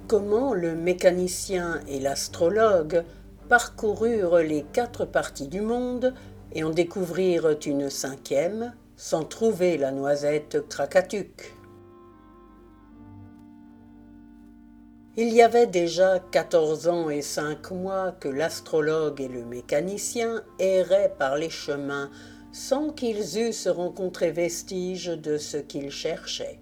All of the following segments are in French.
Comment le mécanicien et l'astrologue parcoururent les 4 parties du monde et en découvrirent une 5e sans trouver la noisette Krakatuk. Il y avait déjà 14 ans et 5 mois que l'astrologue et le mécanicien erraient par les chemins sans qu'ils eussent rencontré vestige de ce qu'ils cherchaient.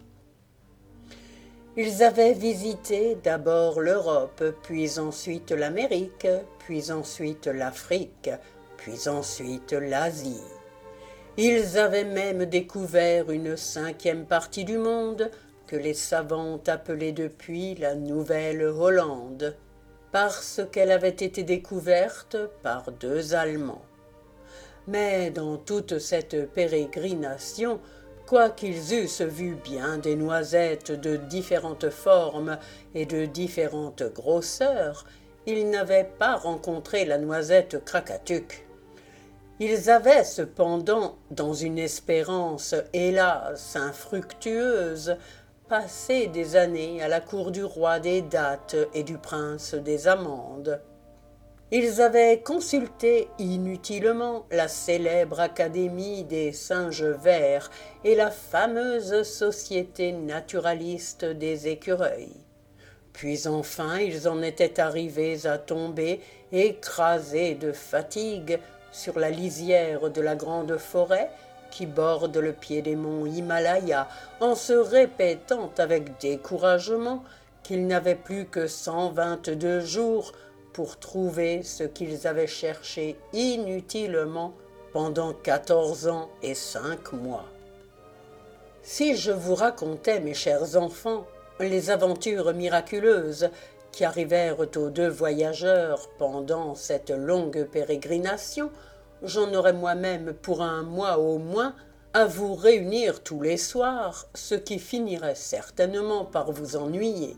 Ils avaient visité d'abord l'Europe, puis ensuite l'Amérique, puis ensuite l'Afrique, puis ensuite l'Asie. Ils avaient même découvert une 5e partie du monde que les savants appelaient depuis la Nouvelle-Hollande, parce qu'elle avait été découverte par 2 Allemands. Mais dans toute cette pérégrination, quoiqu'ils eussent vu bien des noisettes de différentes formes et de différentes grosseurs, ils n'avaient pas rencontré la noisette Krakatuk. Ils avaient cependant, dans une espérance hélas infructueuse, passé des années à la cour du roi des dattes et du prince des amandes. Ils avaient consulté inutilement la célèbre Académie des singes verts et la fameuse Société naturaliste des écureuils. Puis enfin ils en étaient arrivés à tomber, écrasés de fatigue, sur la lisière de la grande forêt qui borde le pied des monts Himalaya, en se répétant avec découragement qu'ils n'avaient plus que 122 jours pour trouver ce qu'ils avaient cherché inutilement pendant 14 ans et 5 mois. Si je vous racontais, mes chers enfants, les aventures miraculeuses qui arrivèrent aux 2 voyageurs pendant cette longue pérégrination, j'en aurais moi-même pour 1 mois au moins à vous réunir tous les soirs, ce qui finirait certainement par vous ennuyer.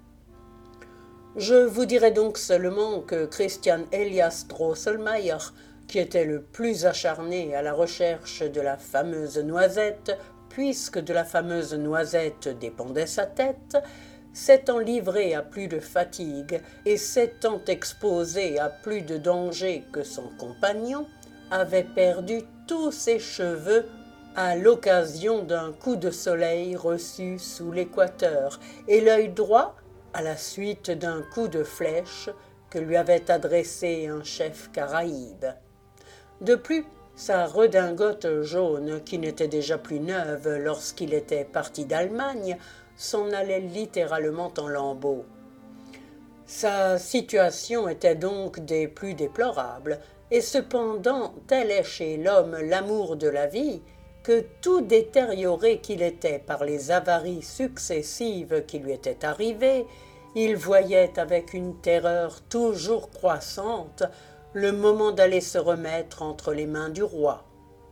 Je vous dirai donc seulement que Christian Elias Drosselmayer, qui était le plus acharné à la recherche de la fameuse noisette, puisque de la fameuse noisette dépendait sa tête, s'étant livré à plus de fatigue et s'étant exposé à plus de danger que son compagnon, avait perdu tous ses cheveux à l'occasion d'un coup de soleil reçu sous l'équateur, et l'œil droit à la suite d'un coup de flèche que lui avait adressé un chef caraïbe. De plus, sa redingote jaune, qui n'était déjà plus neuve lorsqu'il était parti d'Allemagne, s'en allait littéralement en lambeaux. Sa situation était donc des plus déplorables, et cependant tel est chez l'homme l'amour de la vie, que tout détérioré qu'il était par les avaries successives qui lui étaient arrivées, il voyait avec une terreur toujours croissante le moment d'aller se remettre entre les mains du roi.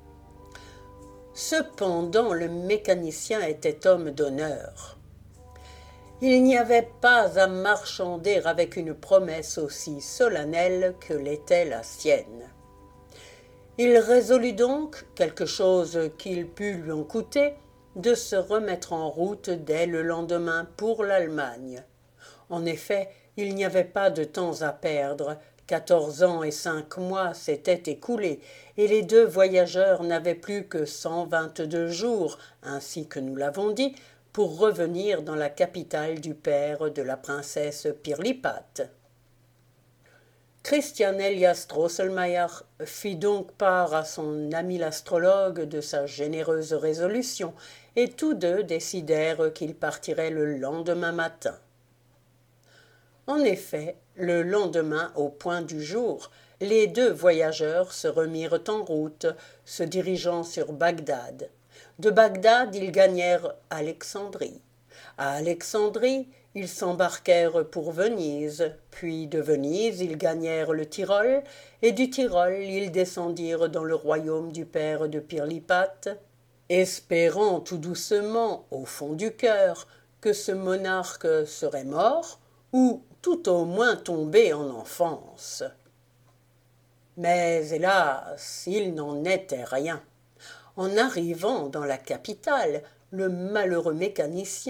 Cependant le mécanicien était homme d'honneur. Il n'y avait pas à marchander avec une promesse aussi solennelle que l'était la sienne. Il résolut donc, quelque chose qu'il pût lui en coûter, de se remettre en route dès le lendemain pour l'Allemagne. En effet, il n'y avait pas de temps à perdre, 14 ans et 5 mois s'étaient écoulés, et les 2 voyageurs n'avaient plus que 122 jours, ainsi que nous l'avons dit, pour revenir dans la capitale du père de la princesse Pirlipat. Christian Elias Drosselmayer fit donc part à son ami l'astrologue de sa généreuse résolution, et tous 2 décidèrent qu'ils partiraient le lendemain matin. En effet, le lendemain, au point du jour, les 2 voyageurs se remirent en route, se dirigeant sur Bagdad. De Bagdad, ils gagnèrent Alexandrie. À Alexandrie, ils s'embarquèrent pour Venise, puis de Venise, ils gagnèrent le Tyrol, et du Tyrol, ils descendirent dans le royaume du père de Pirlipat, espérant tout doucement, au fond du cœur, que ce monarque serait mort, ou tout au moins tombé en enfance. Mais hélas, il n'en était rien. En arrivant dans la capitale, le malheureux mécanicien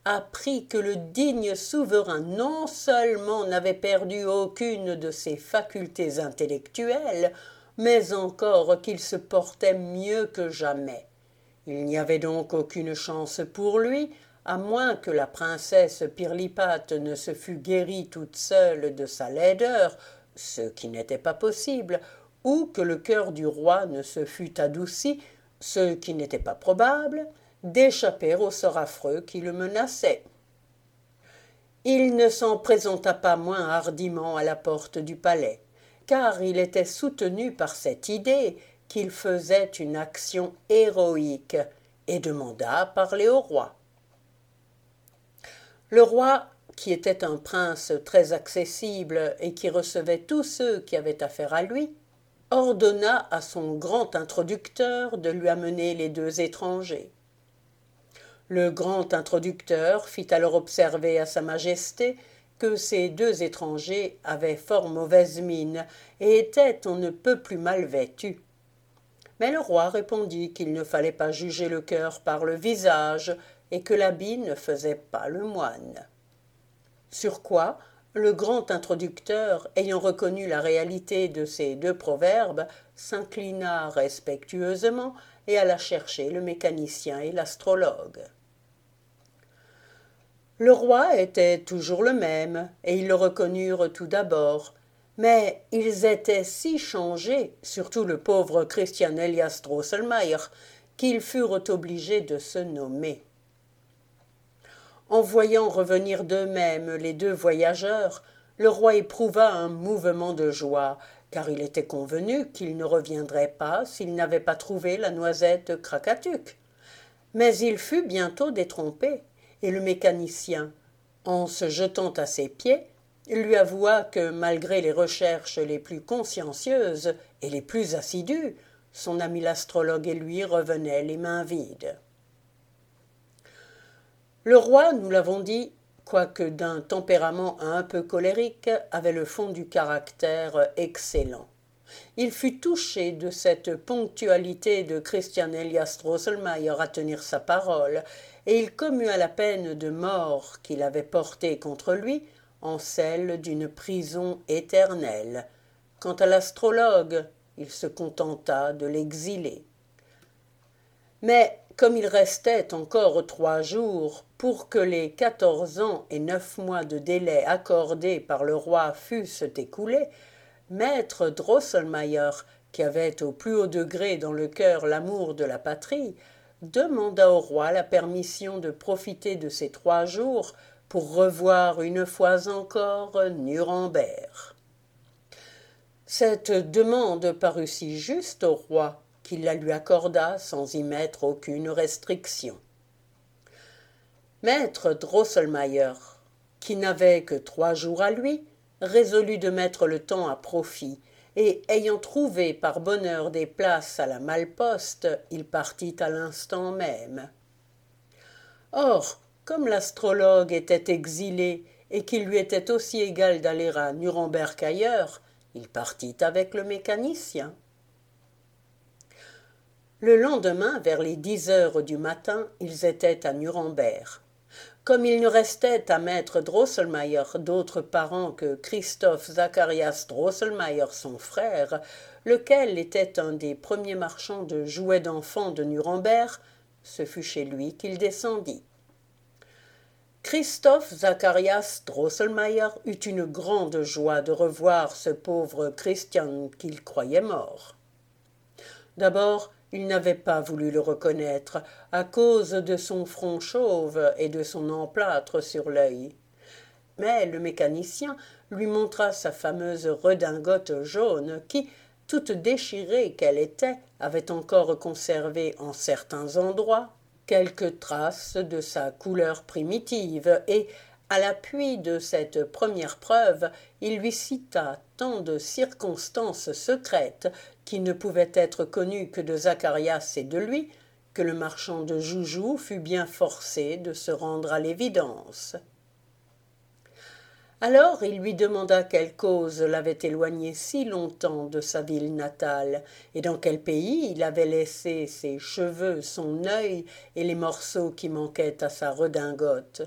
apprit que le digne souverain non seulement n'avait perdu aucune de ses facultés intellectuelles, mais encore qu'il se portait mieux que jamais. Il n'y avait donc aucune chance pour lui, à moins que la princesse Pirlipate ne se fût guérie toute seule de sa laideur, ce qui n'était pas possible, ou que le cœur du roi ne se fût adouci, ce qui n'était pas probable, d'échapper au sort affreux qui le menaçait. Il ne s'en présenta pas moins hardiment à la porte du palais, car il était soutenu par cette idée qu'il faisait une action héroïque, et demanda à parler au roi. Le roi, qui était un prince très accessible et qui recevait tous ceux qui avaient affaire à lui, ordonna à son grand introducteur de lui amener les deux étrangers. Le grand introducteur fit alors observer à sa majesté que ces deux étrangers avaient fort mauvaise mine et étaient on ne peut plus mal vêtus. Mais le roi répondit qu'il ne fallait pas juger le cœur par le visage et que l'habit ne faisait pas le moine. Sur quoi, le grand introducteur, ayant reconnu la réalité de ces deux proverbes, s'inclina respectueusement et alla chercher le mécanicien et l'astrologue. Le roi était toujours le même, et ils le reconnurent tout d'abord, mais ils étaient si changés, surtout le pauvre Christian Elias Drosselmayer, qu'ils furent obligés de se nommer. En voyant revenir d'eux-mêmes les deux voyageurs, le roi éprouva un mouvement de joie, car il était convenu qu'ils ne reviendraient pas s'ils n'avaient pas trouvé la noisette Krakatuk. Mais il fut bientôt détrompé, et le mécanicien, en se jetant à ses pieds, lui avoua que malgré les recherches les plus consciencieuses et les plus assidues, son ami l'astrologue et lui revenaient les mains vides. Le roi, nous l'avons dit, quoique d'un tempérament un peu colérique, avait le fond du caractère excellent. Il fut touché de cette ponctualité de Christian Elias Drosselmayer à tenir sa parole, et il commua la peine de mort qu'il avait portée contre lui en celle d'une prison éternelle. Quant à l'astrologue, il se contenta de l'exiler. Mais comme il restait encore 3 jours pour que les 14 ans et 9 mois de délai accordés par le roi fussent écoulés, maître Drosselmayer, qui avait au plus haut degré dans le cœur l'amour de la patrie, demanda au roi la permission de profiter de ces 3 jours pour revoir une fois encore Nuremberg. Cette demande parut si juste au roi qu'il la lui accorda sans y mettre aucune restriction. Maître Drosselmayer, qui n'avait que 3 jours à lui, résolut de mettre le temps à profit, et ayant trouvé par bonheur des places à la malle-poste, il partit à l'instant même. Or, comme l'astrologue était exilé et qu'il lui était aussi égal d'aller à Nuremberg qu'ailleurs, il partit avec le mécanicien. Le lendemain, vers les 10 heures du matin, ils étaient à Nuremberg. Comme il ne restait à maître Drosselmayer d'autres parents que Christoph Zacharias Drosselmayer, son frère, lequel était un des premiers marchands de jouets d'enfants de Nuremberg, ce fut chez lui qu'il descendit. Christoph Zacharias Drosselmayer eut une grande joie de revoir ce pauvre Christian qu'il croyait mort. D'abord, il n'avait pas voulu le reconnaître à cause de son front chauve et de son emplâtre sur l'œil. Mais le mécanicien lui montra sa fameuse redingote jaune qui, toute déchirée qu'elle était, avait encore conservé en certains endroits quelques traces de sa couleur primitive et, à l'appui de cette première preuve, il lui cita tant de circonstances secrètes qui ne pouvaient être connues que de Zacharias et de lui, que le marchand de joujoux fut bien forcé de se rendre à l'évidence. Alors il lui demanda quelle cause l'avait éloigné si longtemps de sa ville natale, et dans quel pays il avait laissé ses cheveux, son œil et les morceaux qui manquaient à sa redingote.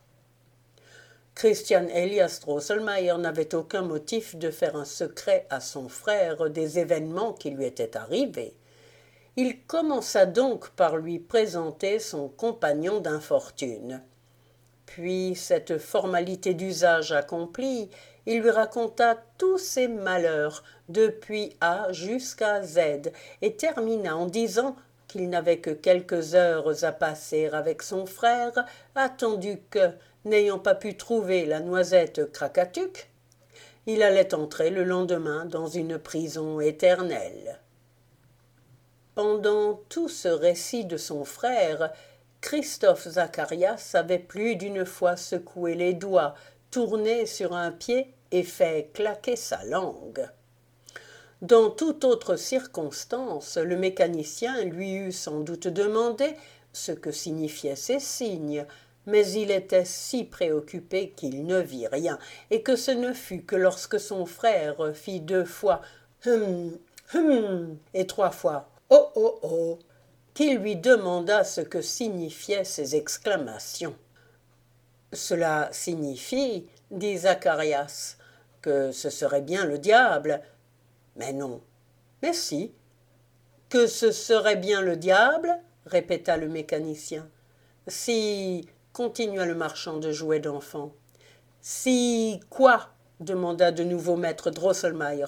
Christian Elias Drosselmayer n'avait aucun motif de faire un secret à son frère des événements qui lui étaient arrivés. Il commença donc par lui présenter son compagnon d'infortune. Puis, cette formalité d'usage accomplie, il lui raconta tous ses malheurs, depuis A jusqu'à Z, et termina en disant qu'il n'avait que quelques heures à passer avec son frère, attendu que, n'ayant pas pu trouver la noisette Krakatuk, il allait entrer le lendemain dans une prison éternelle. Pendant tout ce récit de son frère, Christophe Zacharias avait plus d'une fois secoué les doigts, tourné sur un pied et fait claquer sa langue. Dans toute autre circonstance, le mécanicien lui eût sans doute demandé ce que signifiaient ces signes, mais il était si préoccupé qu'il ne vit rien, et que ce ne fut que lorsque son frère fit 2 fois « et 3 fois « oh, oh, oh » qu'il lui demanda ce que signifiaient ces exclamations. « Cela signifie, dit Zacharias, que ce serait bien le diable. » « Mais non. »« Mais si. »« Que ce serait bien le diable ?» répéta le mécanicien. « Si, continua le marchand de jouets d'enfants. Si quoi demanda de nouveau maître Drosselmayer.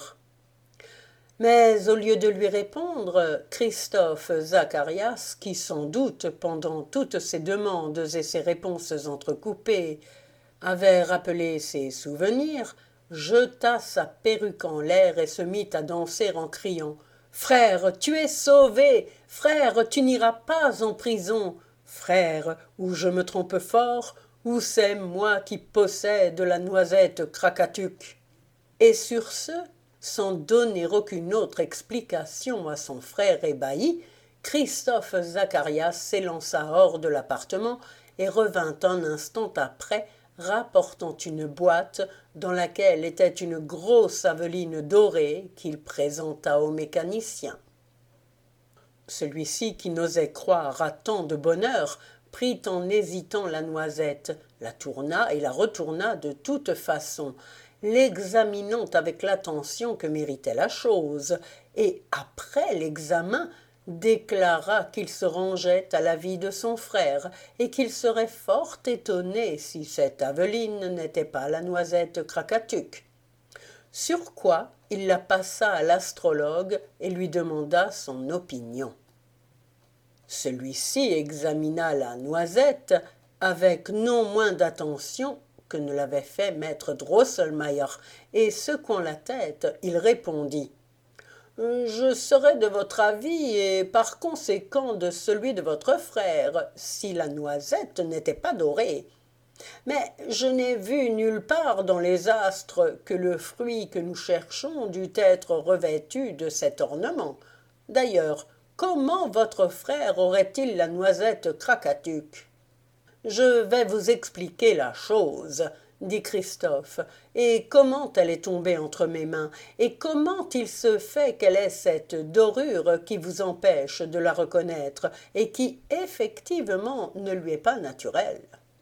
Mais au lieu de lui répondre, Christophe Zacharias, qui sans doute, pendant toutes ses demandes et ses réponses entrecoupées, avait rappelé ses souvenirs, jeta sa perruque en l'air et se mit à danser en criant « Frère, tu es sauvé! Frère, tu n'iras pas en prison! Frère, ou je me trompe fort, ou c'est moi qui possède la noisette Krakatuk !» Et sur ce, sans donner aucune autre explication à son frère ébahi, Christophe Zacharias s'élança hors de l'appartement et revint un instant après, rapportant une boîte dans laquelle était une grosse aveline dorée qu'il présenta au mécanicien. Celui-ci, qui n'osait croire à tant de bonheur, prit en hésitant la noisette, la tourna et la retourna de toute façon, l'examinant avec l'attention que méritait la chose, et après l'examen déclara qu'il se rangeait à l'avis de son frère et qu'il serait fort étonné si cette aveline n'était pas la noisette Krakatuk. Sur quoi il la passa à l'astrologue et lui demanda son opinion. Celui-ci examina la noisette avec non moins d'attention que ne l'avait fait maître Drosselmayer, et secouant la tête, il répondit « Je serais de votre avis et par conséquent de celui de votre frère, si la noisette n'était pas dorée. Mais je n'ai vu nulle part dans les astres que le fruit que nous cherchons dût être revêtu de cet ornement. D'ailleurs, comment votre frère aurait-il la noisette Krakatuk ?»« Je vais vous expliquer la chose, » dit Christophe, « et comment elle est tombée entre mes mains, et comment il se fait qu'elle ait cette dorure qui vous empêche de la reconnaître, et qui, effectivement, ne lui est pas naturelle. »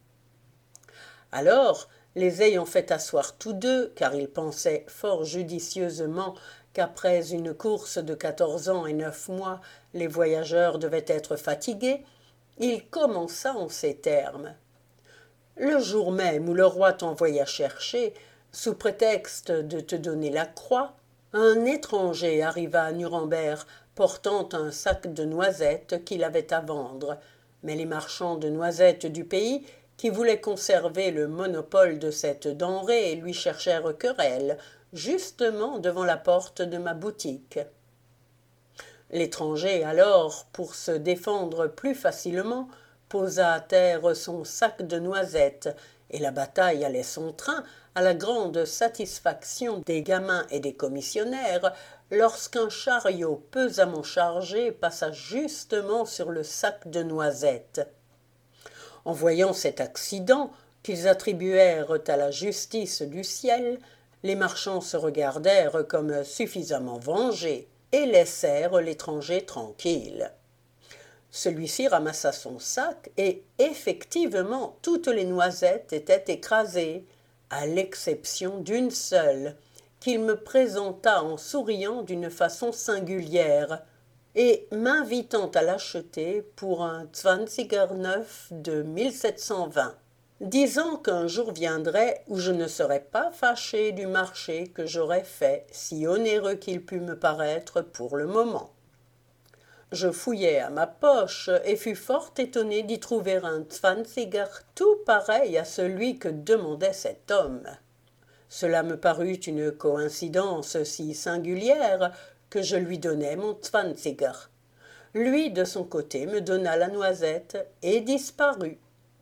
Alors, les ayant fait asseoir tous deux, car ils pensaient fort judicieusement qu'après une course de 14 ans et 9 mois, les voyageurs devaient être fatigués, il commença en ces termes. « Le jour même où le roi t'envoya chercher, sous prétexte de te donner la croix, un étranger arriva à Nuremberg portant un sac de noisettes qu'il avait à vendre, mais les marchands de noisettes du pays, qui voulaient conserver le monopole de cette denrée, lui cherchèrent querelle, justement devant la porte de ma boutique. L'étranger, alors, pour se défendre plus facilement, posa à terre son sac de noisettes, et la bataille allait son train, à la grande satisfaction des gamins et des commissionnaires, lorsqu'un chariot pesamment chargé passa justement sur le sac de noisettes. En voyant cet accident, qu'ils attribuèrent à la justice du ciel, les marchands se regardèrent comme suffisamment vengés et laissèrent l'étranger tranquille. Celui-ci ramassa son sac et, effectivement, toutes les noisettes étaient écrasées, à l'exception d'une seule, qu'il me présenta en souriant d'une façon singulière et m'invitant à l'acheter pour un 20er neuf de 1720, disant qu'un jour viendrait où je ne serais pas fâché du marché que j'aurais fait, si onéreux qu'il pût me paraître pour le moment. Je fouillai à ma poche et fus fort étonné d'y trouver un 20er tout pareil à celui que demandait cet homme. Cela me parut une coïncidence si singulière que je lui donnai mon 20er. Lui, de son côté, me donna la noisette et disparut.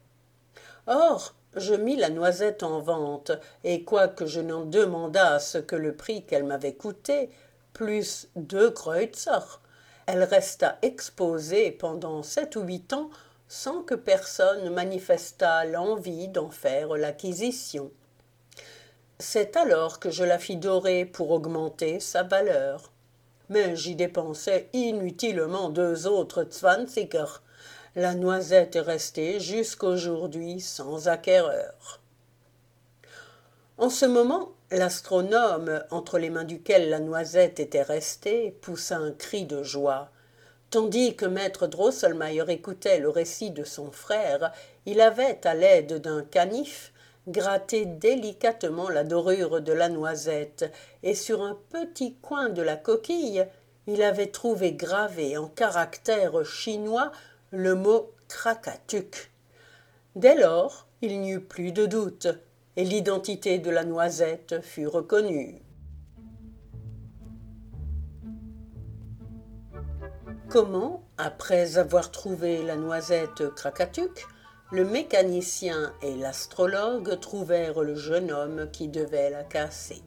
Or, je mis la noisette en vente, et quoique je n'en demandasse que le prix qu'elle m'avait coûté, plus 2 kreutzer, elle resta exposée pendant 7 ou 8 ans sans que personne manifestât l'envie d'en faire l'acquisition. C'est alors que je la fis dorer pour augmenter sa valeur. Mais j'y dépensai inutilement 2 autres 20er. La noisette est restée jusqu'aujourd'hui sans acquéreur. En ce moment, l'astronome, entre les mains duquel la noisette était restée, poussa un cri de joie. Tandis que maître Drosselmayer écoutait le récit de son frère, il avait, à l'aide d'un canif, gratté délicatement la dorure de la noisette, et sur un petit coin de la coquille, il avait trouvé gravé en caractères chinois le mot Krakatuk. Dès lors, il n'y eut plus de doute, et l'identité de la noisette fut reconnue. Comment, après avoir trouvé la noisette Krakatuk, le mécanicien et l'astrologue trouvèrent le jeune homme qui devait la casser.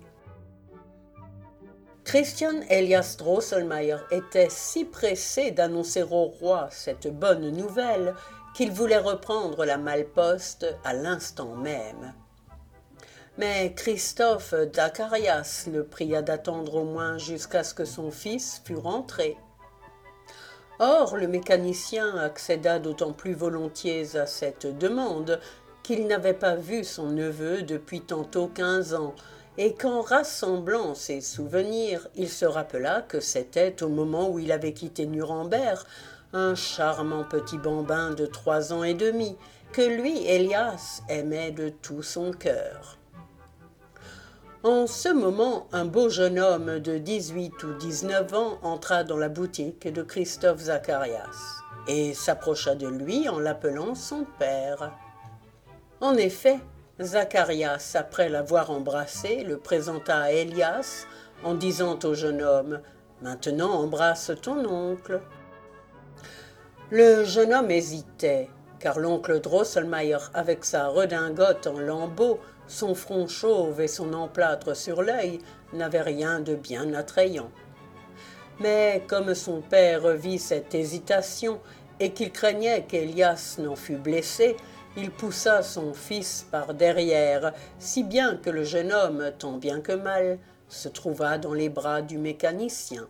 Christian Elias Drosselmayer était si pressé d'annoncer au roi cette bonne nouvelle qu'il voulait reprendre la malle-poste à l'instant même. Mais Christophe Zacharias le pria d'attendre au moins jusqu'à ce que son fils fût rentré. Or, le mécanicien accéda d'autant plus volontiers à cette demande qu'il n'avait pas vu son neveu depuis tantôt 15 ans, et qu'en rassemblant ses souvenirs, il se rappela que c'était au moment où il avait quitté Nuremberg un charmant petit bambin de 3 ans et demi, que lui, Elias, aimait de tout son cœur. En ce moment, un beau jeune homme de 18 ou 19 ans entra dans la boutique de Christophe Zacharias et s'approcha de lui en l'appelant son père. En effet, Zacharias, après l'avoir embrassé, le présenta à Elias en disant au jeune homme « Maintenant embrasse ton oncle ». Le jeune homme hésitait, car l'oncle Drosselmayer, avec sa redingote en lambeaux, son front chauve et son emplâtre sur l'œil, n'avait rien de bien attrayant. Mais comme son père vit cette hésitation et qu'il craignait qu'Elias n'en fût blessé, il poussa son fils par derrière, si bien que le jeune homme, tant bien que mal, se trouva dans les bras du mécanicien.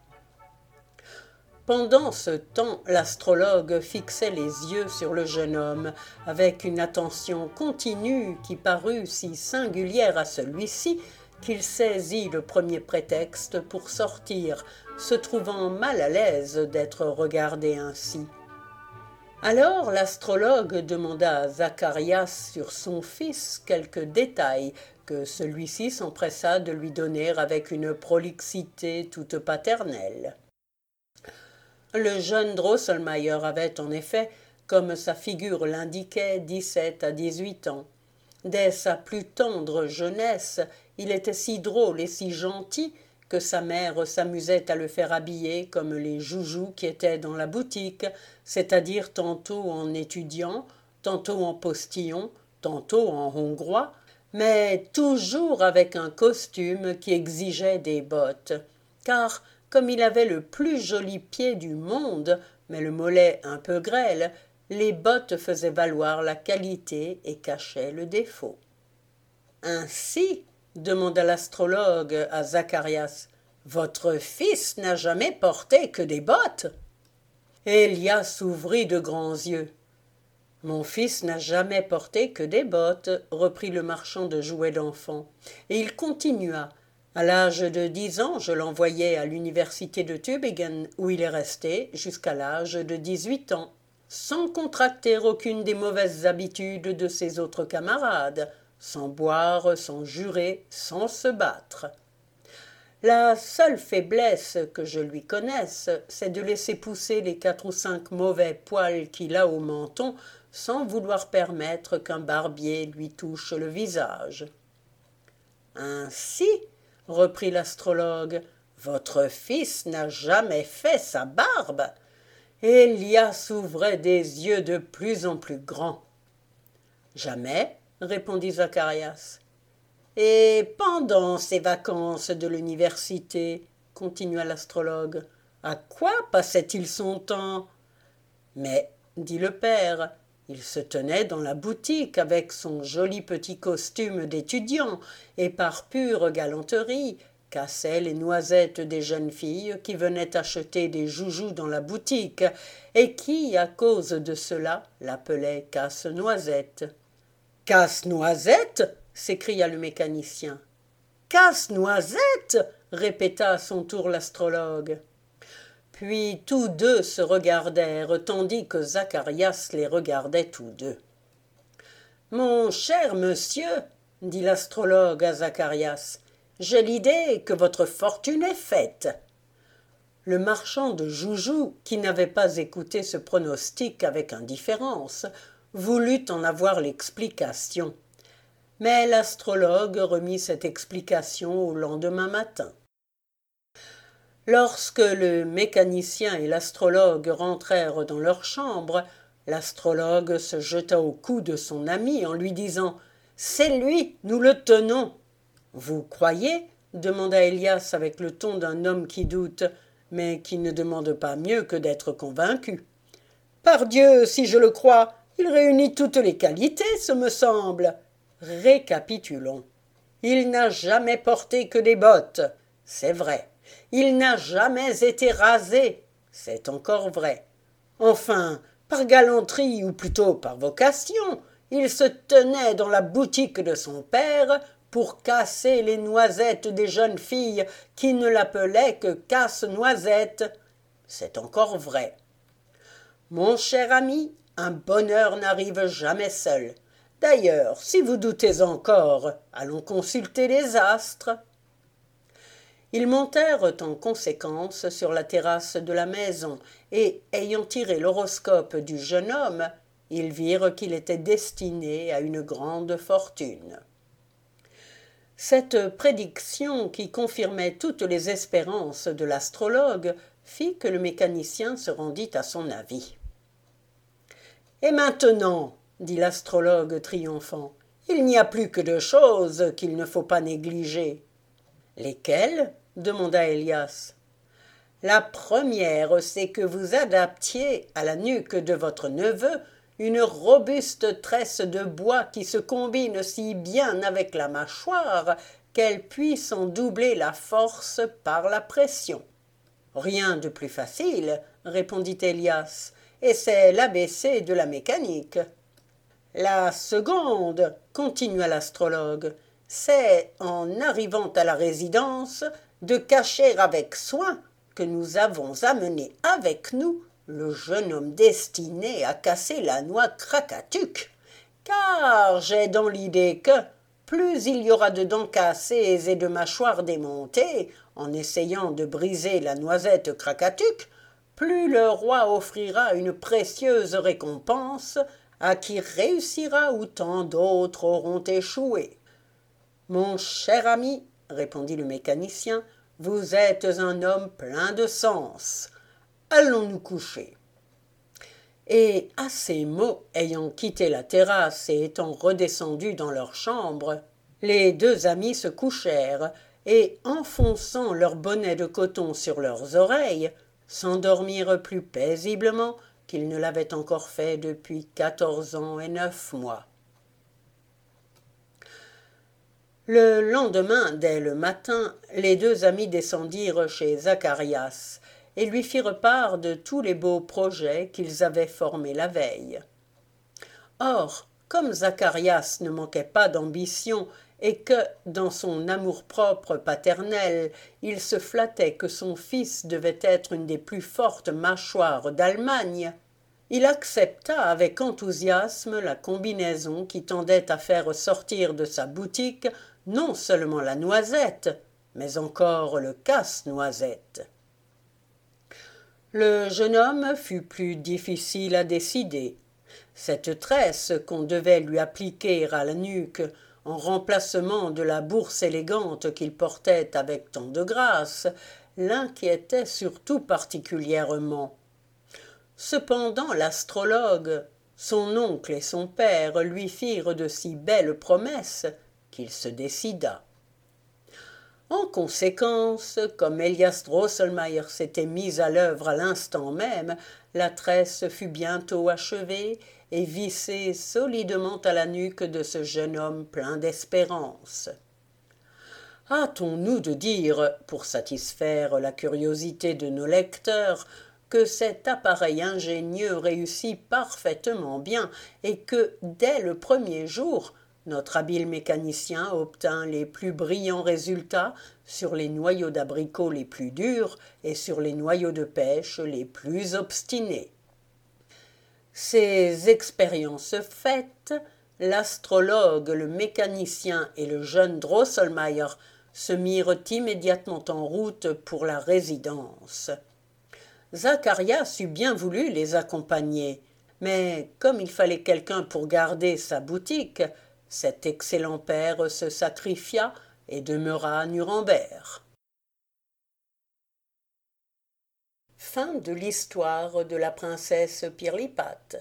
Pendant ce temps, l'astrologue fixait les yeux sur le jeune homme avec une attention continue qui parut si singulière à celui-ci qu'il saisit le premier prétexte pour sortir, se trouvant mal à l'aise d'être regardé ainsi. Alors l'astrologue demanda à Zacharias sur son fils quelques détails que celui-ci s'empressa de lui donner avec une prolixité toute paternelle. Le jeune Drosselmayer avait en effet, comme sa figure l'indiquait, 17 à 18 ans. Dès sa plus tendre jeunesse, il était si drôle et si gentil que sa mère s'amusait à le faire habiller comme les joujoux qui étaient dans la boutique, c'est-à-dire tantôt en étudiant, tantôt en postillon, tantôt en hongrois, mais toujours avec un costume qui exigeait des bottes, car comme il avait le plus joli pied du monde, mais le mollet un peu grêle, les bottes faisaient valoir la qualité et cachaient le défaut. Ainsi, demanda l'astrologue à Zacharias, votre fils n'a jamais porté que des bottes? Élias ouvrit de grands yeux. Mon fils n'a jamais porté que des bottes, reprit le marchand de jouets d'enfants, et il continua. À l'âge de 10 ans, je l'envoyai à l'université de Tübingen, où il est resté jusqu'à l'âge de 18 ans, sans contracter aucune des mauvaises habitudes de ses autres camarades, sans boire, sans jurer, sans se battre. La seule faiblesse que je lui connaisse, c'est de laisser pousser les 4 ou 5 mauvais poils qu'il a au menton, sans vouloir permettre qu'un barbier lui touche le visage. Ainsi, reprit l'astrologue, votre fils n'a jamais fait sa barbe. Élias ouvrait des yeux de plus en plus grands. Jamais, répondit Zacharias. Et pendant ces vacances de l'université, continua l'astrologue, à quoi passait-il son temps? Mais, dit le père, il se tenait dans la boutique avec son joli petit costume d'étudiant et par pure galanterie cassait les noisettes des jeunes filles qui venaient acheter des joujoux dans la boutique et qui, à cause de cela, l'appelaient casse-noisette. Casse-noisette? S'écria le mécanicien. Casse-noisette? Répéta à son tour l'astrologue. Puis tous deux se regardèrent, tandis que Zacharias les regardait tous deux. Mon cher monsieur, dit l'astrologue à Zacharias, j'ai l'idée que votre fortune est faite. Le marchand de joujoux, qui n'avait pas écouté ce pronostic avec indifférence, voulut en avoir l'explication. Mais l'astrologue remit cette explication au lendemain matin. Lorsque le mécanicien et l'astrologue rentrèrent dans leur chambre, l'astrologue se jeta au cou de son ami en lui disant « C'est lui, nous le tenons !»« Vous croyez ?» demanda Élias avec le ton d'un homme qui doute, mais qui ne demande pas mieux que d'être convaincu. « Pardieu, si je le crois, il réunit toutes les qualités, ce me semble. » Récapitulons. Il n'a jamais porté que des bottes, c'est vrai. Il n'a jamais été rasé, c'est encore vrai. Enfin, par galanterie ou plutôt par vocation, il se tenait dans la boutique de son père pour casser les noisettes des jeunes filles qui ne l'appelaient que casse-noisette. C'est encore vrai. Mon cher ami, un bonheur n'arrive jamais seul. D'ailleurs, si vous doutez encore, allons consulter les astres. Ils montèrent en conséquence sur la terrasse de la maison, et, ayant tiré l'horoscope du jeune homme, ils virent qu'il était destiné à une grande fortune. Cette prédiction, qui confirmait toutes les espérances de l'astrologue, fit que le mécanicien se rendit à son avis. « Et maintenant, dit l'astrologue triomphant, il n'y a plus que 2 choses qu'il ne faut pas négliger. »« Lesquelles ?» demanda Élias. « La première, c'est que vous adaptiez à la nuque de votre neveu une robuste tresse de bois qui se combine si bien avec la mâchoire qu'elle puisse en doubler la force par la pression. »« Rien de plus facile, » répondit Élias, « et c'est l'ABC de la mécanique. » La seconde, continua l'astrologue, c'est, en arrivant à la résidence, de cacher avec soin que nous avons amené avec nous le jeune homme destiné à casser la noix Krakatuk, car j'ai dans l'idée que, plus il y aura de dents cassées et de mâchoires démontées en essayant de briser la noisette Krakatuk, plus le roi offrira une précieuse récompense à qui réussira où tant d'autres auront échoué. « Mon cher ami, répondit le mécanicien, vous êtes un homme plein de sens. Allons nous coucher. » Et à ces mots, ayant quitté la terrasse et étant redescendus dans leur chambre, les 2 amis se couchèrent et, enfonçant leurs bonnets de coton sur leurs oreilles, s'endormirent plus paisiblement qu'il ne l'avait encore fait depuis 14 ans et 9 mois. Le lendemain, dès le matin, les deux amis descendirent chez Zacharias et lui firent part de tous les beaux projets qu'ils avaient formés la veille. Or, comme Zacharias ne manquait pas d'ambition et que, dans son amour-propre paternel, il se flattait que son fils devait être une des plus fortes mâchoires d'Allemagne, il accepta avec enthousiasme la combinaison qui tendait à faire sortir de sa boutique non seulement la noisette, mais encore le casse-noisette. Le jeune homme fut plus difficile à décider. Cette tresse qu'on devait lui appliquer à la nuque en remplacement de la bourse élégante qu'il portait avec tant de grâce l'inquiétait surtout particulièrement. Cependant l'astrologue, son oncle et son père lui firent de si belles promesses qu'il se décida. En conséquence, comme Elias Drosselmayer s'était mis à l'œuvre à l'instant même, la tresse fut bientôt achevée et vissée solidement à la nuque de ce jeune homme plein d'espérance. Hâtons-nous de dire, pour satisfaire la curiosité de nos lecteurs, que cet appareil ingénieux réussit parfaitement bien et que, dès le premier jour, notre habile mécanicien obtint les plus brillants résultats sur les noyaux d'abricots les plus durs et sur les noyaux de pêche les plus obstinés. Ces expériences faites, l'astrologue, le mécanicien et le jeune Drosselmayer se mirent immédiatement en route pour la résidence. Zacharias eût bien voulu les accompagner, mais comme il fallait quelqu'un pour garder sa boutique, cet excellent père se sacrifia et demeura à Nuremberg. Fin de l'histoire de la princesse Pirlipate.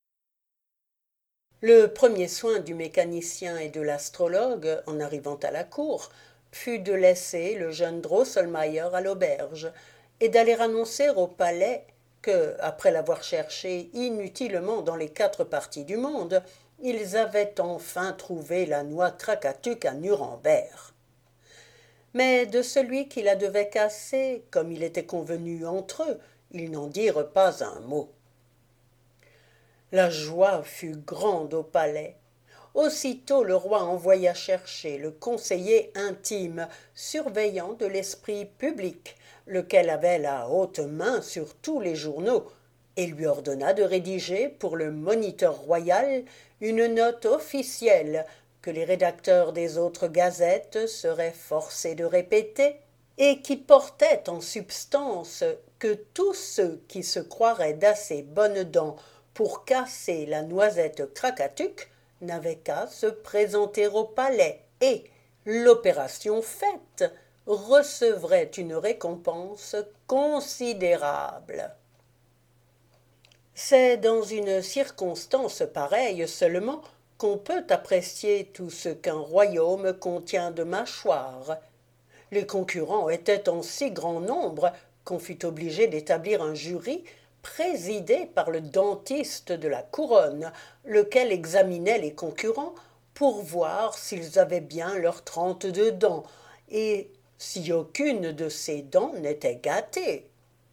Le premier soin du mécanicien et de l'astrologue, en arrivant à la cour, fut de laisser le jeune Drosselmayer à l'auberge et d'aller annoncer au palais que, après l'avoir cherché inutilement dans les 4 parties du monde, ils avaient enfin trouvé la noix Krakatuk à Nuremberg. Mais de celui qui la devait casser, comme il était convenu entre eux, ils n'en dirent pas un mot. La joie fut grande au palais. Aussitôt le roi envoya chercher le conseiller intime, surveillant de l'esprit public, lequel avait la haute main sur tous les journaux, et lui ordonna de rédiger pour le Moniteur royal une note officielle que les rédacteurs des autres gazettes seraient forcés de répéter, et qui portait en substance que tous ceux qui se croiraient d'assez bonnes dents pour casser la noisette Krakatuk n'avaient qu'à se présenter au palais et, l'opération faite, recevraient une récompense considérable. C'est dans une circonstance pareille seulement qu'on peut apprécier tout ce qu'un royaume contient de mâchoires. Les concurrents étaient en si grand nombre qu'on fut obligé d'établir un jury présidé par le dentiste de la couronne, lequel examinait les concurrents pour voir s'ils avaient bien leurs 32 dents et si aucune de ces dents n'était gâtée.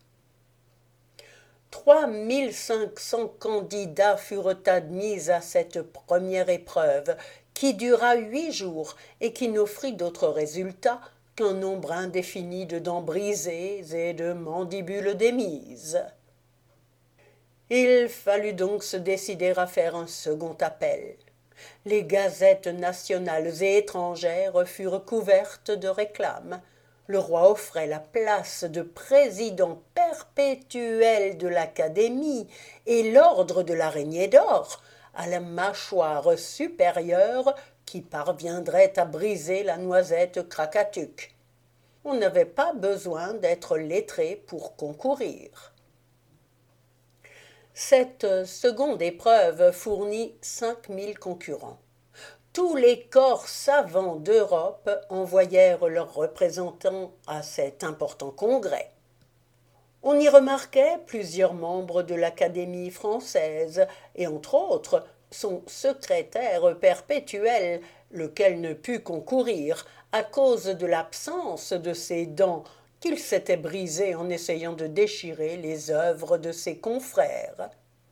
3500 candidats furent admis à cette première épreuve, qui dura 8 jours et qui n'offrit d'autre résultat qu'un nombre indéfini de dents brisées et de mandibules démises. Il fallut donc se décider à faire un second appel. Les gazettes nationales et étrangères furent couvertes de réclames. Le roi offrait la place de président perpétuel de l'Académie et l'ordre de l'araignée d'or à la mâchoire supérieure qui parviendrait à briser la noisette Krakatuk. On n'avait pas besoin d'être lettré pour concourir. Cette seconde épreuve fournit 5000 concurrents. Tous les corps savants d'Europe envoyèrent leurs représentants à cet important congrès. On y remarquait plusieurs membres de l'Académie française, et entre autres son secrétaire perpétuel, lequel ne put concourir à cause de l'absence de ses dents qu'il s'était brisées en essayant de déchirer les œuvres de ses confrères.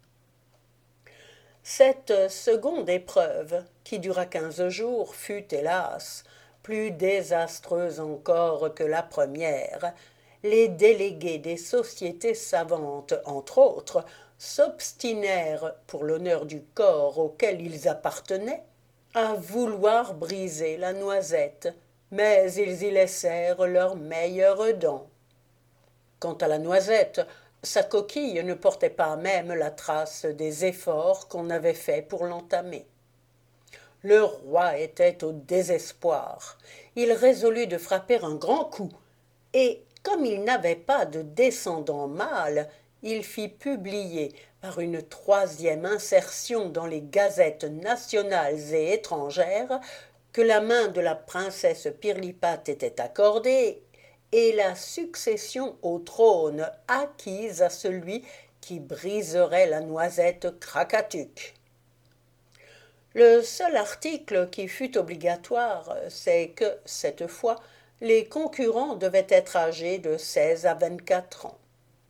Cette seconde épreuve, qui dura 15 jours, fut, hélas, plus désastreuse encore que la première. Les délégués des sociétés savantes, entre autres, s'obstinèrent, pour l'honneur du corps auquel ils appartenaient, à vouloir briser la noisette, mais ils y laissèrent leurs meilleures dents. Quant à la noisette, sa coquille ne portait pas même la trace des efforts qu'on avait faits pour l'entamer. Le roi était au désespoir. Il résolut de frapper un grand coup, et, comme il n'avait pas de descendant mâle, il fit publier, par une troisième insertion dans les gazettes nationales et étrangères, que la main de la princesse Pirlipate était accordée, et la succession au trône acquise à celui qui briserait la noisette Krakatuk. Le seul article qui fut obligatoire, c'est que, cette fois, les concurrents devaient être âgés de 16 à 24 ans.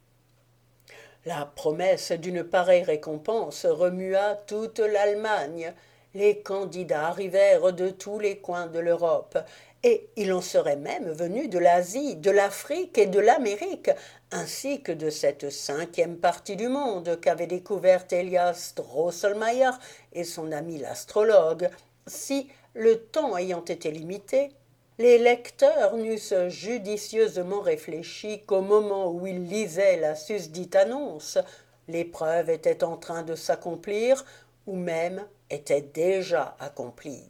La promesse d'une pareille récompense remua toute l'Allemagne. Les candidats arrivèrent de tous les coins de l'Europe, et il en serait même venu de l'Asie, de l'Afrique et de l'Amérique, ainsi que de cette cinquième partie du monde qu'avait découverte Elias Drosselmayer et son ami l'astrologue. Si, le temps ayant été limité, les lecteurs n'eussent judicieusement réfléchi qu'au moment où ils lisaient la susdite annonce, l'épreuve était en train de s'accomplir, ou même était déjà accomplie.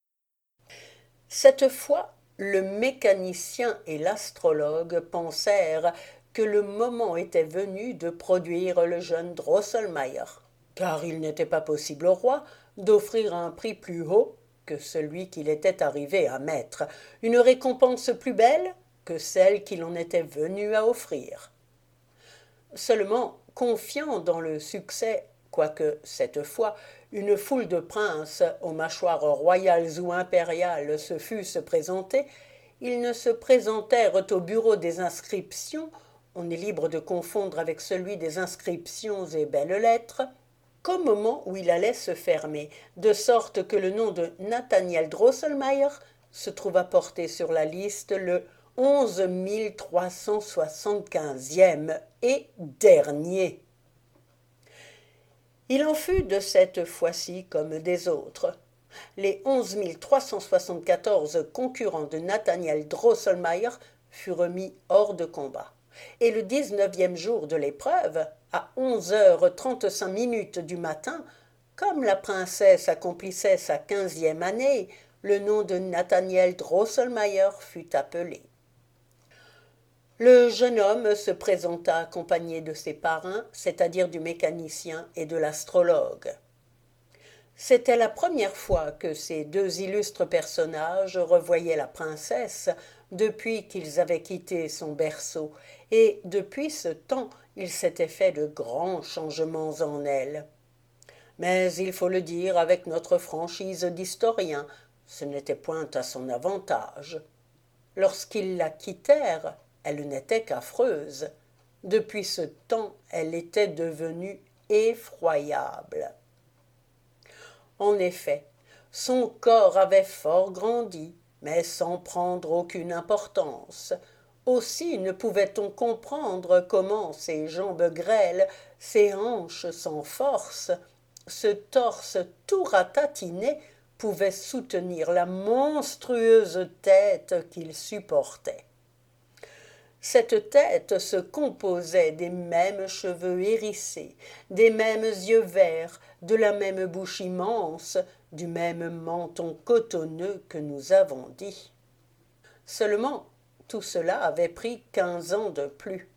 Cette fois, le mécanicien et l'astrologue pensèrent que le moment était venu de produire le jeune Drosselmayer, car il n'était pas possible au roi d'offrir un prix plus haut que celui qu'il était arrivé à mettre, une récompense plus belle que celle qu'il en était venu à offrir. Seulement, confiant dans le succès, quoique cette fois une foule de princes aux mâchoires royales ou impériales se fussent présentés, ils ne se présentèrent au bureau des inscriptions, on est libre de confondre avec celui des inscriptions et belles lettres, qu'au moment où il allait se fermer, de sorte que le nom de Nathaniel Drosselmayer se trouva porté sur la liste le 11 375e et dernier. Il en fut de cette fois-ci comme des autres. Les 11 374 concurrents de Nathaniel Drosselmayer furent remis hors de combat. Et le 19e jour de l'épreuve, à 11h35 du matin, comme la princesse accomplissait sa 15e année, le nom de Nathaniel Drosselmayer fut appelé. Le jeune homme se présenta accompagné de ses parrains, c'est-à-dire du mécanicien et de l'astrologue. C'était la première fois que ces deux illustres personnages revoyaient la princesse depuis qu'ils avaient quitté son berceau, et depuis ce temps il s'était fait de grands changements en elle. Mais il faut le dire avec notre franchise d'historien, ce n'était point à son avantage. Lorsqu'ils la quittèrent, elle n'était qu'affreuse. Depuis ce temps, elle était devenue effroyable. En effet, son corps avait fort grandi, mais sans prendre aucune importance. Aussi ne pouvait-on comprendre comment ses jambes grêles, ses hanches sans force, ce torse tout ratatiné pouvaient soutenir la monstrueuse tête qu'il supportait. Cette tête se composait des mêmes cheveux hérissés, des mêmes yeux verts, de la même bouche immense, du même menton cotonneux que nous avons dit. Seulement, tout cela avait pris 15 ans de plus.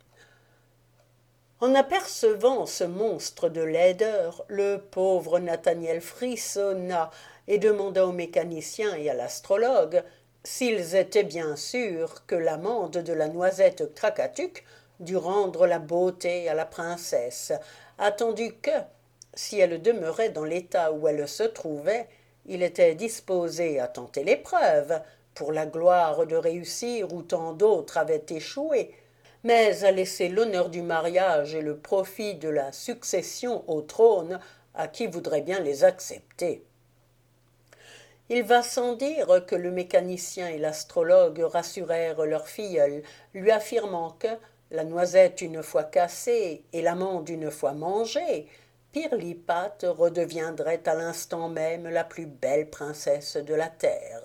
En apercevant ce monstre de laideur, le pauvre Nathaniel frissonna et demanda au mécanicien et à l'astrologue s'ils étaient bien sûrs que l'amande de la noisette Krakatuk dut rendre la beauté à la princesse, attendu que, si elle demeurait dans l'état où elle se trouvait, il était disposé à tenter l'épreuve, pour la gloire de réussir où tant d'autres avaient échoué, mais à laisser l'honneur du mariage et le profit de la succession au trône à qui voudrait bien les accepter. Il va sans dire que le mécanicien et l'astrologue rassurèrent leur filleule, lui affirmant que, la noisette une fois cassée et l'amande une fois mangée, Pirlipate redeviendrait à l'instant même la plus belle princesse de la terre.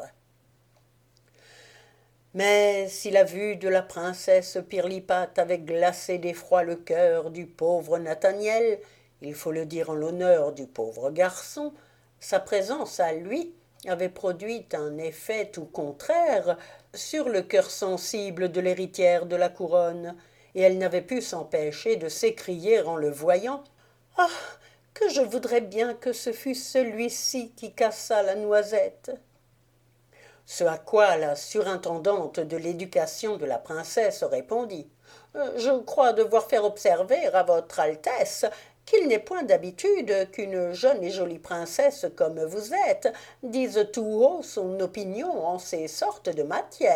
Mais si la vue de la princesse Pirlipate avait glacé d'effroi le cœur du pauvre Nathaniel, il faut le dire en l'honneur du pauvre garçon, sa présence à lui avait produit un effet tout contraire sur le cœur sensible de l'héritière de la couronne, et elle n'avait pu s'empêcher de s'écrier en le voyant « Ah, que je voudrais bien que ce fût celui-ci qui cassât la noisette !» Ce à quoi la surintendante de l'éducation de la princesse répondit « Je crois devoir faire observer à votre Altesse qu'il n'est point d'habitude qu'une jeune et jolie princesse comme vous êtes dise tout haut son opinion en ces sortes de matières. »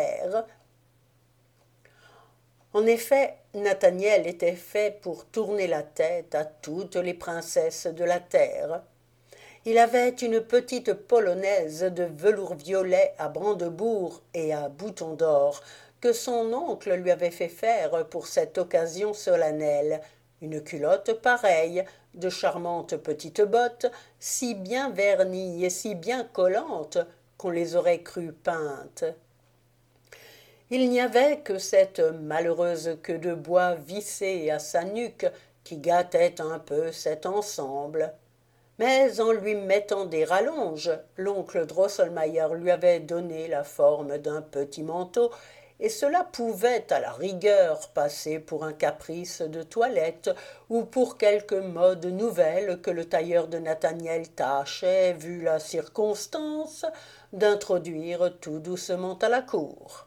En effet, Nathaniel était fait pour tourner la tête à toutes les princesses de la terre. Il avait une petite polonaise de velours violet à brandebourgs et à boutons d'or que son oncle lui avait fait faire pour cette occasion solennelle, une culotte pareille, de charmantes petites bottes, si bien vernies et si bien collantes qu'on les aurait crues peintes. Il n'y avait que cette malheureuse queue de bois vissée à sa nuque qui gâtait un peu cet ensemble. Mais en lui mettant des rallonges, l'oncle Drosselmayer lui avait donné la forme d'un petit manteau, et cela pouvait à la rigueur passer pour un caprice de toilette ou pour quelque mode nouvelle que le tailleur de Nathaniel tâchait, vu la circonstance, d'introduire tout doucement à la cour.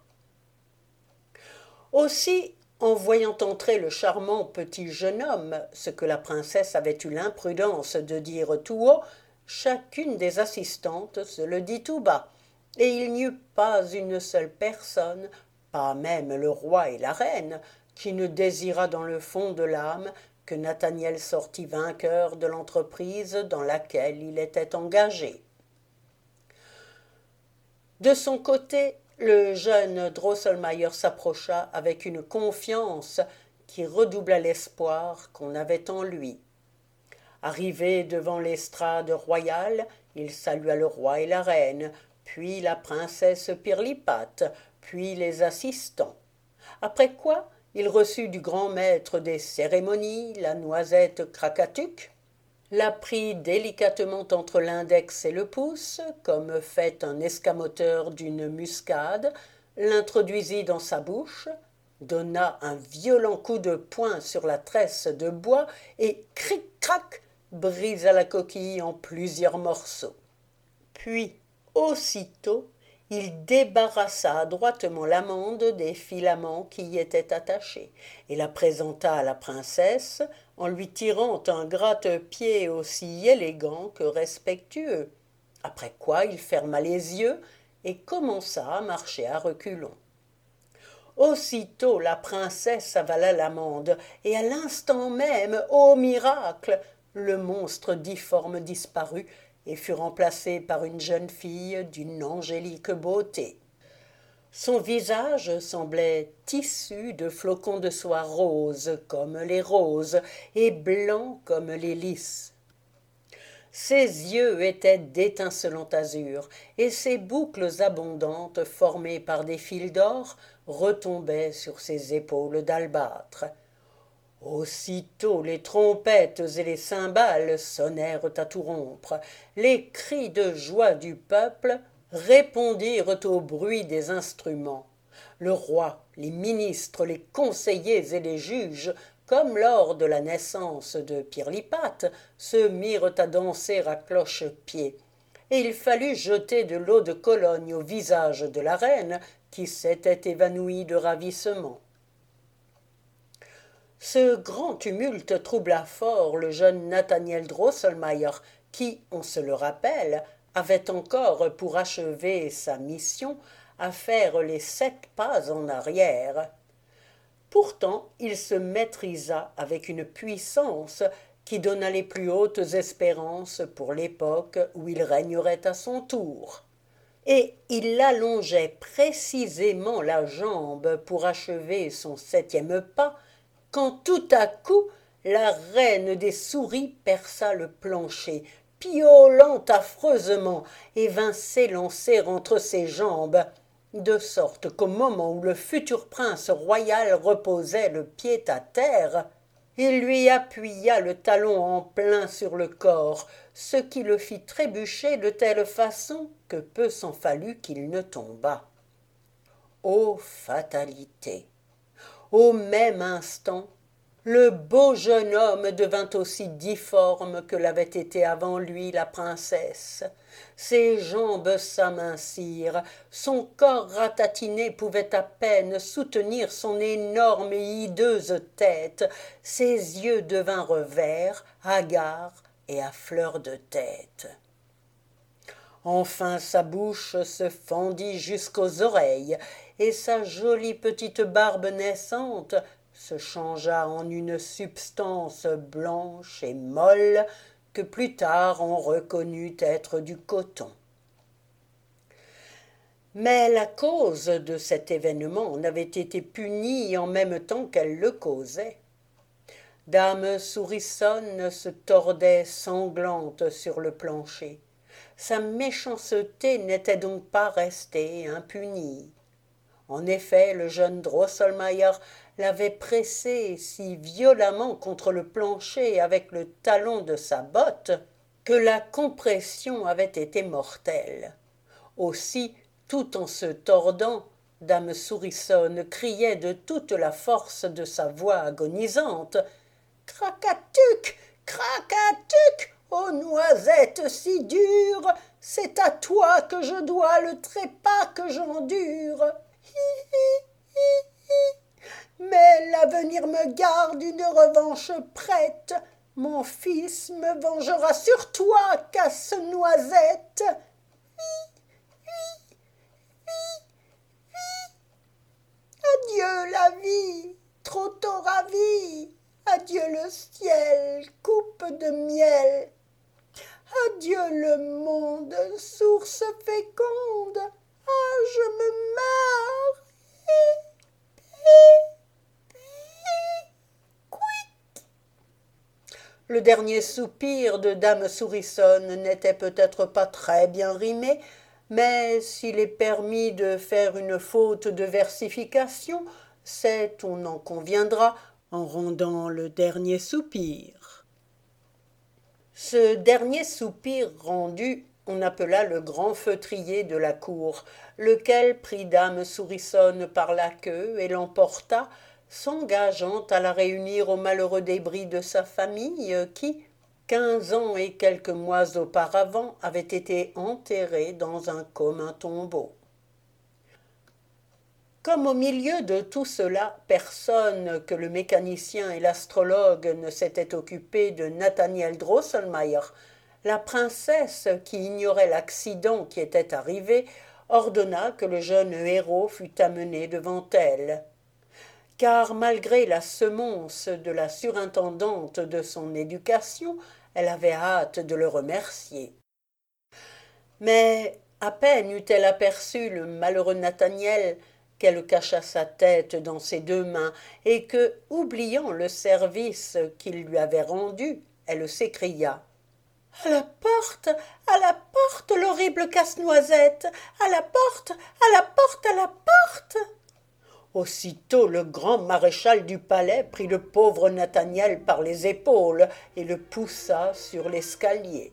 Aussi, en voyant entrer le charmant petit jeune homme, ce que la princesse avait eu l'imprudence de dire tout haut, chacune des assistantes se le dit tout bas, et il n'y eut pas une seule personne, pas même le roi et la reine, qui ne désirât dans le fond de l'âme que Nathaniel sortît vainqueur de l'entreprise dans laquelle il était engagé. De son côté, le jeune Drosselmayer s'approcha avec une confiance qui redoubla l'espoir qu'on avait en lui. Arrivé devant l'estrade royale, il salua le roi et la reine, puis la princesse Pirlipate, puis les assistants. Après quoi, il reçut du grand maître des cérémonies la noisette Krakatuk, la prit délicatement entre l'index et le pouce, comme fait un escamoteur d'une muscade, l'introduisit dans sa bouche, donna un violent coup de poing sur la tresse de bois et, cric-crac, brisa la coquille en plusieurs morceaux. Puis, aussitôt, il débarrassa adroitement l'amande des filaments qui y étaient attachés et la présenta à la princesse en lui tirant un gratte-pied aussi élégant que respectueux, après quoi il ferma les yeux et commença à marcher à reculons. Aussitôt la princesse avala l'amande et à l'instant même, ô miracle, le monstre difforme disparut et fut remplacé par une jeune fille d'une angélique beauté. Son visage semblait tissu de flocons de soie roses comme les roses et blancs comme les lys. Ses yeux étaient d'étincelant azur, et ses boucles abondantes, formées par des fils d'or, retombaient sur ses épaules d'albâtre. Aussitôt les trompettes et les cymbales sonnèrent à tout rompre. Les cris de joie du peuple répondirent au bruit des instruments. Le roi, les ministres, les conseillers et les juges, comme lors de la naissance de Pirlipate, se mirent à danser à cloche-pied. Et il fallut jeter de l'eau de Cologne au visage de la reine, qui s'était évanouie de ravissement. Ce grand tumulte troubla fort le jeune Nathaniel Drosselmayer, qui, on se le rappelle, avait encore pour achever sa mission à faire les 7 pas en arrière. Pourtant il se maîtrisa avec une puissance qui donna les plus hautes espérances pour l'époque où il régnerait à son tour. Et il allongeait précisément la jambe pour achever son 7e pas, quand tout à coup la reine des souris perça le plancher, piaulant affreusement, et vint s'élancer entre ses jambes, de sorte qu'au moment où le futur prince royal reposait le pied à terre, il lui appuya le talon en plein sur le corps, ce qui le fit trébucher de telle façon que peu s'en fallut qu'il ne tombât. Ô fatalité! Au même instant, le beau jeune homme devint aussi difforme que l'avait été avant lui la princesse. Ses jambes s'amincirent, son corps ratatiné pouvait à peine soutenir son énorme et hideuse tête, ses yeux devinrent verts, hagards et à fleur de tête. Enfin sa bouche se fendit jusqu'aux oreilles, et sa jolie petite barbe naissante se changea en une substance blanche et molle que plus tard on reconnut être du coton. Mais la cause de cet événement n'avait été punie en même temps qu'elle le causait. Dame Souriçonne se tordait sanglante sur le plancher. Sa méchanceté n'était donc pas restée impunie. En effet, le jeune Drosselmayer l'avait pressé si violemment contre le plancher avec le talon de sa botte que la compression avait été mortelle. Aussi, tout en se tordant, dame Souriçonne criait de toute la force de sa voix agonisante « Krakatuk, Krakatuk, ô noisette si dure, c'est à toi que je dois le trépas que j'endure. Hi, hi, hi, hi. Mais l'avenir me garde une revanche prête. Mon fils me vengera sur toi, casse-noisette. Adieu la vie, trop tôt ravie. Adieu le ciel, coupe de miel. Adieu le monde, source féconde. Ah, je me meurs. Le dernier soupir de dame Souriçonne n'était peut-être pas très bien rimé, mais s'il est permis de faire une faute de versification, c'est, on en conviendra, en rendant le dernier soupir. Ce dernier soupir rendu, on appela le grand feutrier de la cour, lequel prit dame Souriçonne par la queue et l'emporta, s'engageant à la réunir aux malheureux débris de sa famille qui, 15 ans et quelques mois auparavant, avait été enterrée dans un commun tombeau. Comme au milieu de tout cela, personne que le mécanicien et l'astrologue ne s'était occupé de Nathaniel Drosselmayer, la princesse, qui ignorait l'accident qui était arrivé, ordonna que le jeune héros fût amené devant elle. Car malgré la semonce de la surintendante de son éducation, elle avait hâte de le remercier. Mais à peine eut-elle aperçu le malheureux Nathaniel qu'elle cacha sa tête dans ses 2 mains et que, oubliant le service qu'il lui avait rendu, elle s'écria « À la porte, l'horrible casse-noisette! À la porte, à la porte, à la porte !» Aussitôt le grand maréchal du palais prit le pauvre Nathaniel par les épaules et le poussa sur l'escalier.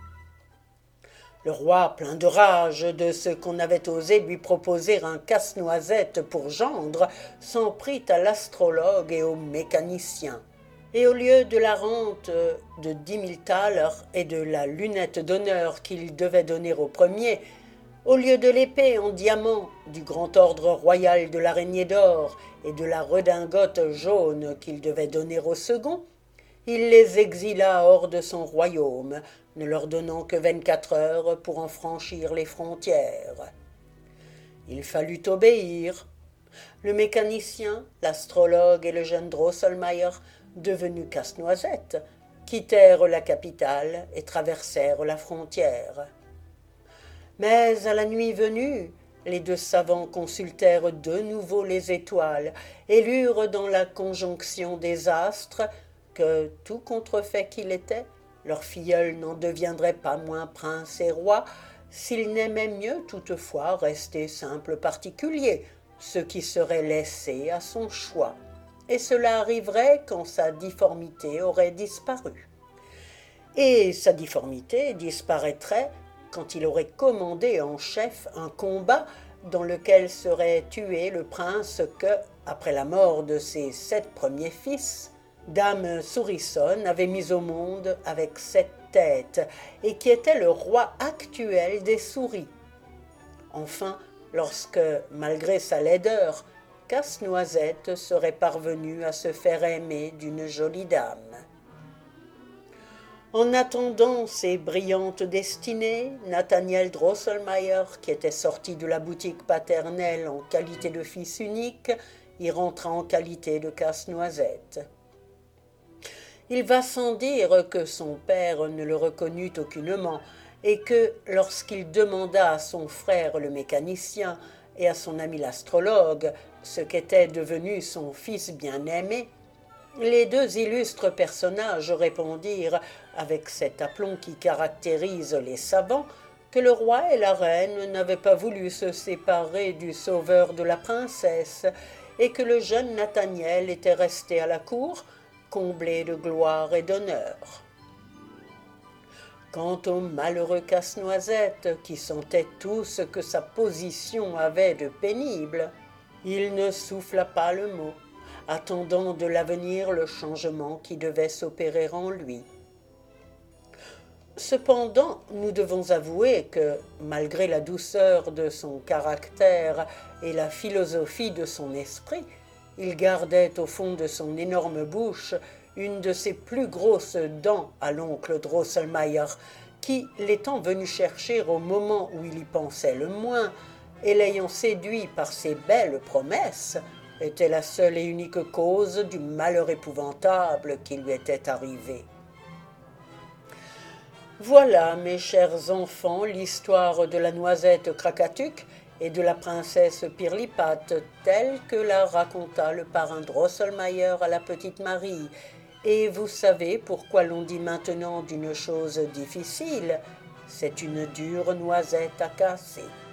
Le roi, plein de rage de ce qu'on avait osé lui proposer un casse-noisette pour gendre, s'en prit à l'astrologue et au mécanicien. Et au lieu de la rente de 10 000 thalers et de la lunette d'honneur qu'il devait donner au premier, Au lieu de l'épée en diamant du grand ordre royal de l'araignée d'or et de la redingote jaune qu'il devait donner au second, il les exila hors de son royaume, ne leur donnant que 24 heures pour en franchir les frontières. Il fallut obéir. Le mécanicien, l'astrologue et le jeune Drosselmayer, devenus casse-noisette, quittèrent la capitale et traversèrent la frontière. Mais à la nuit venue, les deux savants consultèrent de nouveau les étoiles et lurent dans la conjonction des astres que, tout contrefait qu'il était, leur filleul n'en deviendrait pas moins prince et roi s'il n'aimait mieux toutefois rester simple particulier, ce qui serait laissé à son choix, et cela arriverait quand sa difformité aurait disparu. Et sa difformité disparaîtrait quand il aurait commandé en chef un combat dans lequel serait tué le prince que, après la mort de ses 7 premiers fils, Dame Souriçonne avait mis au monde avec 7 têtes, et qui était le roi actuel des souris. Enfin, lorsque, malgré sa laideur, Casse-Noisette serait parvenu à se faire aimer d'une jolie dame. En attendant ces brillantes destinées, Nathaniel Drosselmayer, qui était sorti de la boutique paternelle en qualité de fils unique, y rentra en qualité de Casse-Noisette. Il va sans dire que son père ne le reconnut aucunement, et que, lorsqu'il demanda à son frère le mécanicien et à son ami l'astrologue ce qu'était devenu son fils bien-aimé, les deux illustres personnages répondirent, avec cet aplomb qui caractérise les savants, que le roi et la reine n'avaient pas voulu se séparer du sauveur de la princesse, et que le jeune Nathaniel était resté à la cour, comblé de gloire et d'honneur. Quant au malheureux Casse-Noisette, qui sentait tout ce que sa position avait de pénible, il ne souffla pas le mot, attendant de l'avenir le changement qui devait s'opérer en lui. Cependant, nous devons avouer que, malgré la douceur de son caractère et la philosophie de son esprit, il gardait au fond de son énorme bouche une de ses plus grosses dents à l'oncle Drosselmayer, qui, l'étant venu chercher au moment où il y pensait le moins, et l'ayant séduit par ses belles promesses, était la seule et unique cause du malheur épouvantable qui lui était arrivé. Voilà, mes chers enfants, l'histoire de la noisette Krakatuk et de la princesse Pirlipate, telle que la raconta le parrain Drosselmayer à la petite Marie. Et vous savez pourquoi l'on dit maintenant d'une chose difficile, c'est une dure noisette à casser.